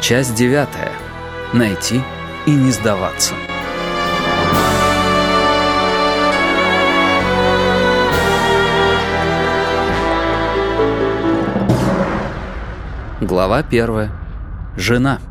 Часть 9. Найти и не сдаваться. Глава 1. Жена.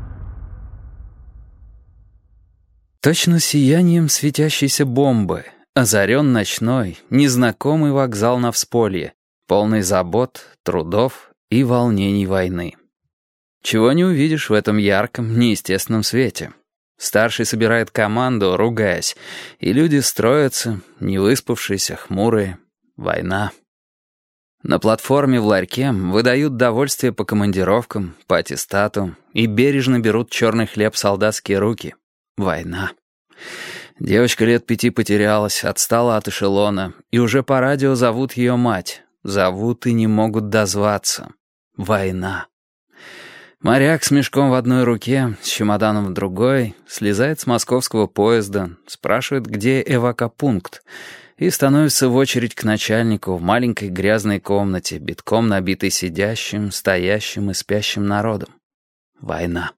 Точно сиянием светящейся бомбы озарен ночной, незнакомый вокзал на Всполье, полный забот, трудов и волнений войны. Чего не увидишь в этом ярком, неестественном свете. Старший собирает команду, ругаясь, и люди строятся, невыспавшиеся, хмурые. Война. На платформе в ларьке выдают довольствие по командировкам, по аттестату и бережно берут черный хлеб солдатские руки. Война. Девочка лет 5 потерялась, отстала от эшелона, и уже по радио зовут ее мать. Зовут и не могут дозваться. Война. Моряк с мешком в одной руке, с чемоданом в другой, слезает с московского поезда, спрашивает, где эвакопункт, и становится в очередь к начальнику в маленькой грязной комнате, битком набитой сидящим, стоящим и спящим народом. Война.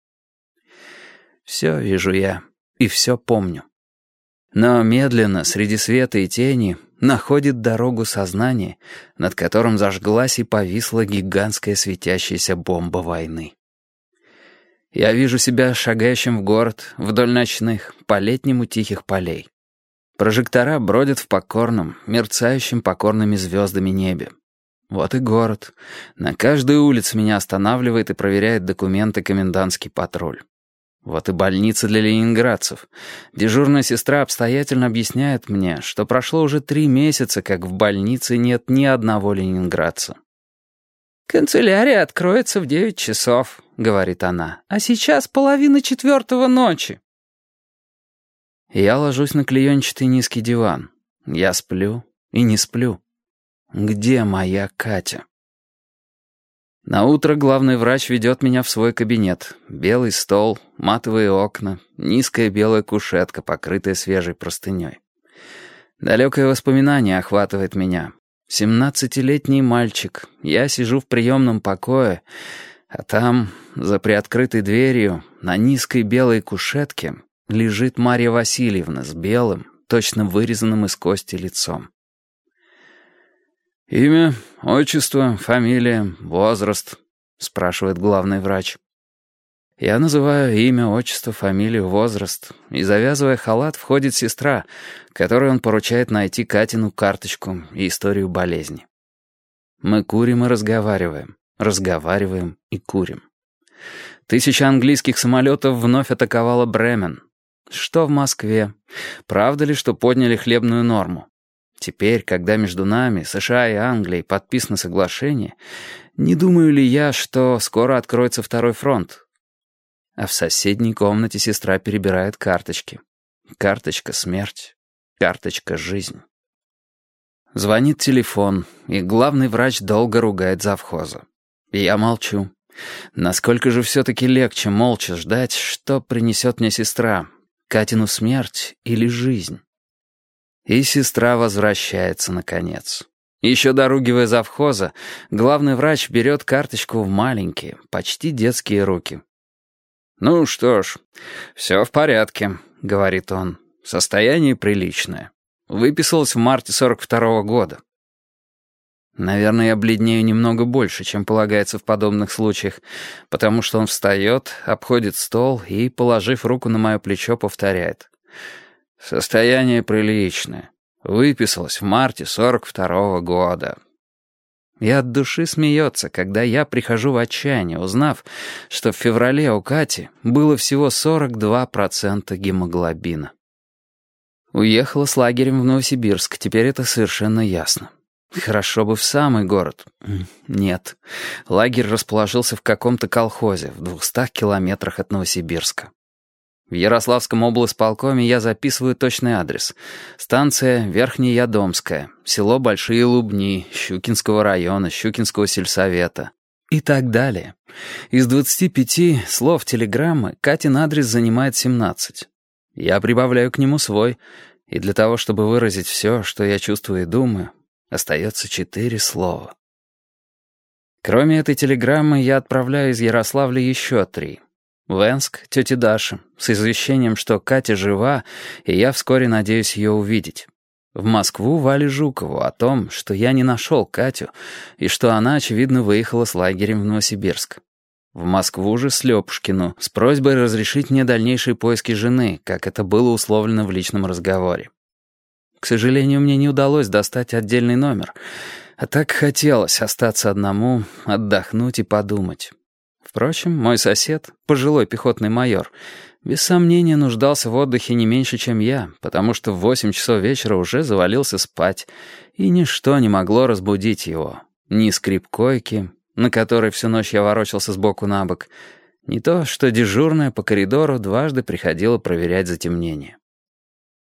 Все вижу я и все помню. Но медленно, среди света и тени, находит дорогу сознание, над которым зажглась и повисла гигантская светящаяся бомба войны. Я вижу себя шагающим в город, вдоль ночных, по-летнему тихих полей. Прожектора бродят в покорном, мерцающем покорными звездами небе. Вот и город. На каждой улице меня останавливает и проверяет документы комендантский патруль. Вот и больница для ленинградцев. Дежурная сестра обстоятельно объясняет мне, что прошло уже 3 месяца, как в больнице нет ни одного ленинградца. «Канцелярия откроется в 9 часов», — говорит она, «а сейчас 3:30 ночи». Я ложусь на клеенчатый низкий диван. Я сплю и не сплю. Где моя Катя? Наутро главный врач ведет меня в свой кабинет. Белый стол, матовые окна, низкая белая кушетка, покрытая свежей простыней. Далекое воспоминание охватывает меня. 17-летний мальчик. Я сижу в приемном покое, а там, за приоткрытой дверью, на низкой белой кушетке, лежит Марья Васильевна с белым, точно вырезанным из кости лицом. «Имя, отчество, фамилия, возраст?» — спрашивает главный врач. Я называю имя, отчество, фамилию, возраст, и, завязывая халат, входит сестра, которой он поручает найти Катину карточку и историю болезни. Мы курим и разговариваем и курим. 1000 английских самолетов вновь атаковало Бремен. Что в Москве? Правда ли, что подняли хлебную норму? Теперь, когда между нами, США и Англией, подписано соглашение, не думаю ли я, что скоро откроется второй фронт? А в соседней комнате сестра перебирает карточки. Карточка «Смерть», карточка «Жизнь». Звонит телефон, и главный врач долго ругает завхоза. И я молчу. Насколько же все-таки легче молча ждать, что принесет мне сестра, Катину смерть или жизнь? И сестра возвращается, наконец. Еще доругивая завхоза, главный врач берет карточку в маленькие, почти детские руки. «Ну что ж, все в порядке», — говорит он. «Состояние приличное. Выписалась в марте 42-го года». Наверное, я бледнею немного больше, чем полагается в подобных случаях, потому что он встает, обходит стол и, положив руку на мое плечо, повторяет. «Состояние приличное. Выписалась в марте 42-го года». И от души смеется, когда я прихожу в отчаяние, узнав, что в феврале у Кати было всего 42% гемоглобина. Уехала с лагерем в Новосибирск, теперь это совершенно ясно. Хорошо бы в самый город. Нет. Лагерь расположился в каком-то колхозе в 200 километрах от Новосибирска. В Ярославском облисполкоме я записываю точный адрес. Станция Верхнеядомская, село Большие Лубни, Щукинского района, Щукинского сельсовета. И так далее. Из 25 слов телеграммы Катин адрес занимает 17. Я прибавляю к нему свой, и для того, чтобы выразить все, что я чувствую и думаю, остается 4 слова. Кроме этой телеграммы, я отправляю из Ярославля еще 3. В Энск тете Даше, с извещением, что Катя жива, и я вскоре надеюсь ее увидеть. В Москву Вале Жукову о том, что я не нашел Катю, и что она, очевидно, выехала с лагерем в Новосибирск. В Москву же Слепушкину с просьбой разрешить мне дальнейшие поиски жены, как это было условлено в личном разговоре. К сожалению, мне не удалось достать отдельный номер, а так хотелось остаться одному, отдохнуть и подумать. Впрочем, мой сосед, пожилой пехотный майор, без сомнения нуждался в отдыхе не меньше, чем я, потому что в 8 часов вечера уже завалился спать, и ничто не могло разбудить его. Ни скрип койки, на которой всю ночь я ворочался сбоку на бок, ни то, что дежурная по коридору дважды приходила проверять затемнение.